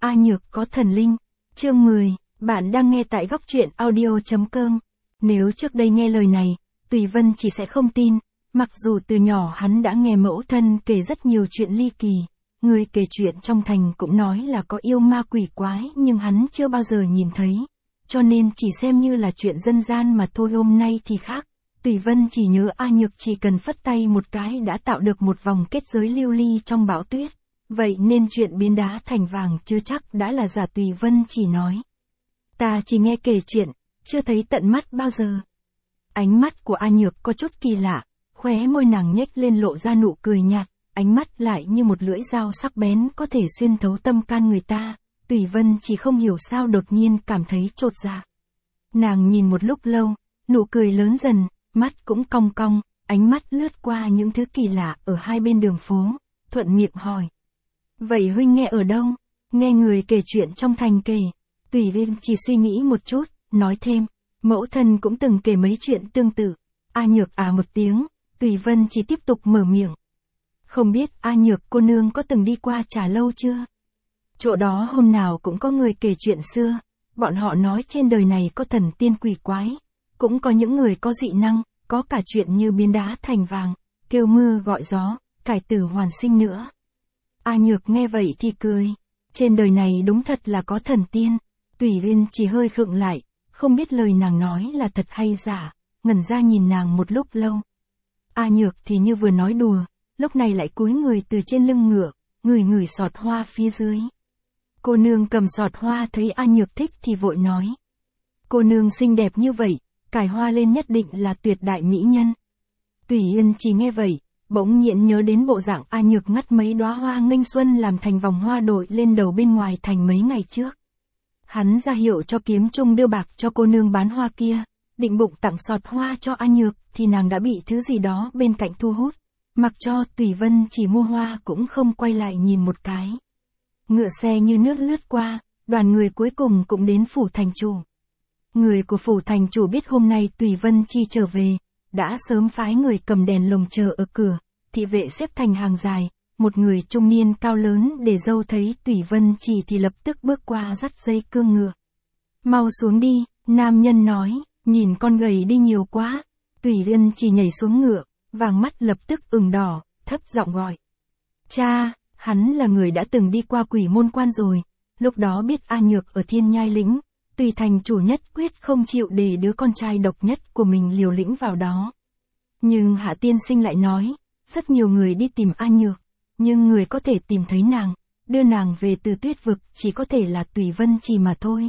A Nhược có thần linh. Chương 10, bạn đang nghe tại góc truyện audio.com. Nếu trước đây nghe lời này, Tùy Vân chỉ sẽ không tin, mặc dù từ nhỏ hắn đã nghe mẫu thân kể rất nhiều chuyện ly kỳ. Người kể chuyện trong thành cũng nói là có yêu ma quỷ quái nhưng hắn chưa bao giờ nhìn thấy. Cho nên chỉ xem như là chuyện dân gian mà thôi. Hôm nay thì khác. Tùy Vân chỉ nhớ A Nhược chỉ cần phất tay một cái đã tạo được một vòng kết giới lưu ly trong bão tuyết. Vậy nên chuyện biến đá thành vàng chưa chắc đã là giả. Tùy Vân chỉ nói. Ta chỉ nghe kể chuyện, chưa thấy tận mắt bao giờ. Ánh mắt của A Nhược có chút kỳ lạ, khóe môi nàng nhếch lên lộ ra nụ cười nhạt, ánh mắt lại như một lưỡi dao sắc bén có thể xuyên thấu tâm can người ta. Tùy Vân chỉ không hiểu sao đột nhiên cảm thấy chột dạ. Nàng nhìn một lúc lâu, nụ cười lớn dần, mắt cũng cong cong, ánh mắt lướt qua những thứ kỳ lạ ở hai bên đường phố, thuận miệng hỏi. Vậy huynh nghe ở đâu? Nghe người kể chuyện trong thành kể. Tùy Vân chỉ suy nghĩ một chút, nói thêm, mẫu thân cũng từng kể mấy chuyện tương tự. A Nhược một tiếng, Tùy Vân chỉ tiếp tục mở miệng. Không biết A Nhược cô nương có từng đi qua Trà Lâu chưa? Chỗ đó hôm nào cũng có người kể chuyện xưa, bọn họ nói trên đời này có thần tiên quỷ quái, cũng có những người có dị năng, có cả chuyện như biến đá thành vàng, kêu mưa gọi gió, cải tử hoàn sinh nữa. A Nhược nghe vậy thì cười, trên đời này đúng thật là có thần tiên. Tùy Vân chỉ hơi khựng lại, không biết lời nàng nói là thật hay giả, ngẩn ra nhìn nàng một lúc lâu. A Nhược thì như vừa nói đùa, lúc này lại cúi người từ trên lưng ngựa, ngửi sọt hoa phía dưới. Cô nương cầm sọt hoa thấy A Nhược thích thì vội nói. Cô nương xinh đẹp như vậy, cài hoa lên nhất định là tuyệt đại mỹ nhân. Tùy Yên chỉ nghe vậy, bỗng nhiên nhớ đến bộ dạng A Nhược ngắt mấy đóa hoa nghênh xuân làm thành vòng hoa đội lên đầu bên ngoài thành mấy ngày trước. Hắn ra hiệu cho Kiếm Trung đưa bạc cho cô nương bán hoa kia, định bụng tặng sọt hoa cho A Nhược thì nàng đã bị thứ gì đó bên cạnh thu hút, mặc cho Tùy Vân chỉ mua hoa cũng không quay lại nhìn một cái. Ngựa xe như nước lướt qua, đoàn người cuối cùng cũng đến phủ thành chủ. Người của phủ thành chủ biết hôm nay Tùy Vân chi trở về, đã sớm phái người cầm đèn lồng chờ ở cửa, thị vệ xếp thành hàng dài, một người trung niên cao lớn để dâu thấy Tùy Vân chỉ thì lập tức bước qua dắt dây cương ngựa. Mau xuống đi, nam nhân nói, nhìn con gầy đi nhiều quá. Tùy Vân chỉ nhảy xuống ngựa, vàng mắt lập tức ửng đỏ, thấp giọng gọi. Cha, hắn là người đã từng đi qua Quỷ Môn Quan rồi, lúc đó biết A Nhược ở Thiên Nhai Lĩnh, Tùy thành chủ nhất quyết không chịu để đứa con trai độc nhất của mình liều lĩnh vào đó. Nhưng Hạ tiên sinh lại nói, rất nhiều người đi tìm A Nhược, nhưng người có thể tìm thấy nàng, đưa nàng về từ tuyết vực chỉ có thể là Tùy Vân chỉ mà thôi.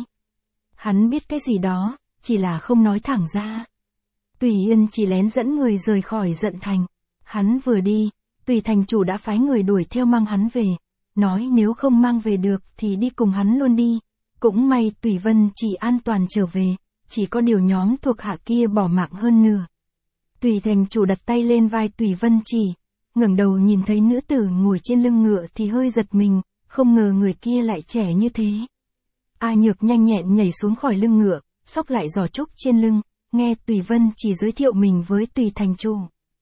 Hắn biết cái gì đó, chỉ là không nói thẳng ra. Tùy Yên chỉ lén dẫn người rời khỏi Dận Thành. Hắn vừa đi, Tùy thành chủ đã phái người đuổi theo mang hắn về, nói nếu không mang về được thì đi cùng hắn luôn đi. Cũng may Tùy Vân chỉ an toàn trở về, chỉ có điều nhóm thuộc hạ kia bỏ mạng hơn nửa. Tùy thành chủ đặt tay lên vai Tùy Vân chỉ, ngẩng đầu nhìn thấy nữ tử ngồi trên lưng ngựa thì hơi giật mình, không ngờ người kia lại trẻ như thế. A Nhược nhanh nhẹn nhảy xuống khỏi lưng ngựa, xốc lại giỏ trúc trên lưng, nghe Tùy Vân chỉ giới thiệu mình với Tùy thành chủ.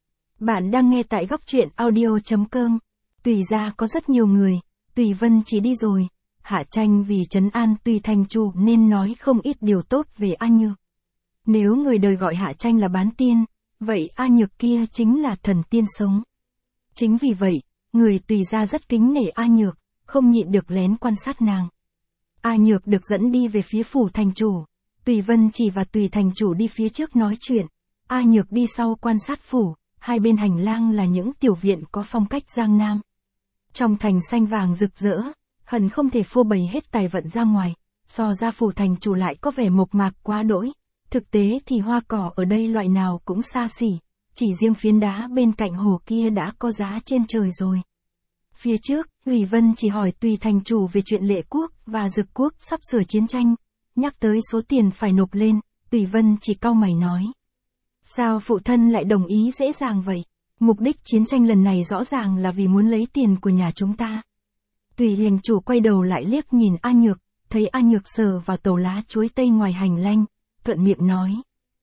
Bạn đang nghe tại góc truyện audio.com. Tùy gia có rất nhiều người, Tùy Vân chỉ đi rồi. Hạ Tranh vì trấn an Tùy thành chủ nên nói không ít điều tốt về A Nhược. Nếu người đời gọi Hạ Tranh là bán tiên, vậy A Nhược kia chính là thần tiên sống. Chính vì vậy, người Tùy gia rất kính nể A Nhược, không nhịn được lén quan sát nàng. A Nhược được dẫn đi về phía phủ thành chủ, Tùy Vân chỉ và Tùy thành chủ đi phía trước nói chuyện, A Nhược đi sau quan sát phủ, hai bên hành lang là những tiểu viện có phong cách Giang Nam. Trong thành xanh vàng rực rỡ, hận không thể phô bày hết tài vận ra ngoài, so ra phủ thành chủ lại có vẻ mộc mạc quá đỗi. Thực tế thì hoa cỏ ở đây loại nào cũng xa xỉ, chỉ riêng phiến đá bên cạnh hồ kia đã có giá trên trời rồi. Phía trước, Tùy Vân chỉ hỏi Tùy thành chủ về chuyện Lệ quốc và Dực quốc sắp sửa chiến tranh, nhắc tới số tiền phải nộp lên, Tùy Vân chỉ cau mày nói. Sao phụ thân lại đồng ý dễ dàng vậy? Mục đích chiến tranh lần này rõ ràng là vì muốn lấy tiền của nhà chúng ta. Tùy thành chủ quay đầu lại liếc nhìn A Nhược, thấy A Nhược sờ vào tàu lá chuối tây ngoài hành lang, thuận miệng nói.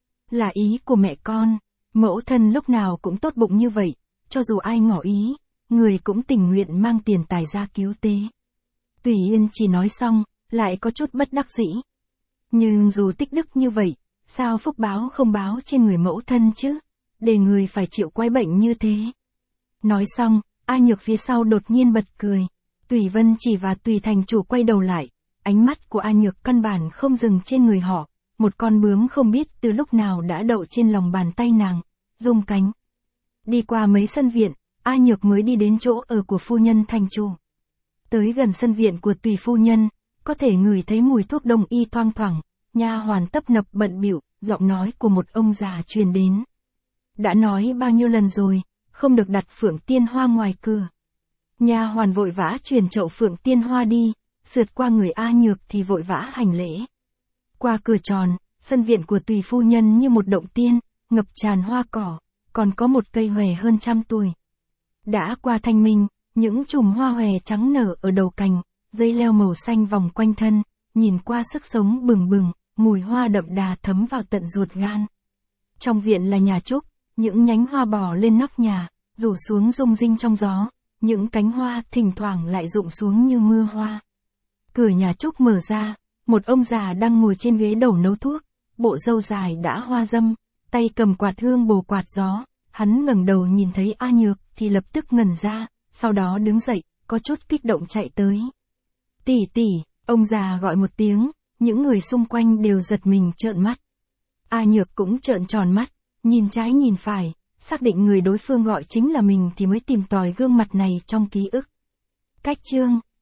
Là ý của mẹ con, mẫu thân lúc nào cũng tốt bụng như vậy, cho dù ai ngỏ ý, người cũng tình nguyện mang tiền tài ra cứu tế. Tùy Yên chỉ nói xong, lại có chút bất đắc dĩ. Nhưng dù tích đức như vậy, sao phúc báo không báo trên người mẫu thân chứ? Để người phải chịu quái bệnh như thế. Nói xong, A Nhược phía sau đột nhiên bật cười. Tùy Vân chỉ và Tùy thành chủ quay đầu lại. Ánh mắt của A Nhược căn bản không dừng trên người họ. Một con bướm không biết từ lúc nào đã đậu trên lòng bàn tay nàng, rung cánh. Đi qua mấy sân viện, A Nhược mới đi đến chỗ ở của phu nhân thành chủ. Tới gần sân viện của Tùy phu nhân, có thể ngửi thấy mùi thuốc đông y thoang thoảng, nha hoàn tấp nập bận bịu, giọng nói của một ông già truyền đến. Đã nói bao nhiêu lần rồi, không được đặt phượng tiên hoa ngoài cửa. Nha hoàn vội vã truyền chậu phượng tiên hoa đi, sượt qua người A Nhược thì vội vã hành lễ. Qua cửa tròn, sân viện của Tùy phu nhân như một động tiên, ngập tràn hoa cỏ, còn có một cây hòe hơn 100 tuổi. Đã qua thanh minh, những chùm hoa hòe trắng nở ở đầu cành, dây leo màu xanh vòng quanh thân, nhìn qua sức sống bừng bừng, mùi hoa đậm đà thấm vào tận ruột gan. Trong viện là nhà trúc, những nhánh hoa bò lên nóc nhà, rủ xuống rung rinh trong gió, những cánh hoa thỉnh thoảng lại rụng xuống như mưa hoa. Cửa nhà trúc mở ra, một ông già đang ngồi trên ghế đầu nấu thuốc, bộ râu dài đã hoa râm, tay cầm quạt hương bồ quạt gió, hắn ngẩng đầu nhìn thấy A Nhược thì lập tức ngẩn ra, sau đó đứng dậy, có chút kích động chạy tới. Tỷ tỷ, ông già gọi một tiếng, những người xung quanh đều giật mình trợn mắt. A Nhược cũng trợn tròn mắt, nhìn trái nhìn phải, xác định người đối phương gọi chính là mình thì mới tìm tòi gương mặt này trong ký ức. Cách chương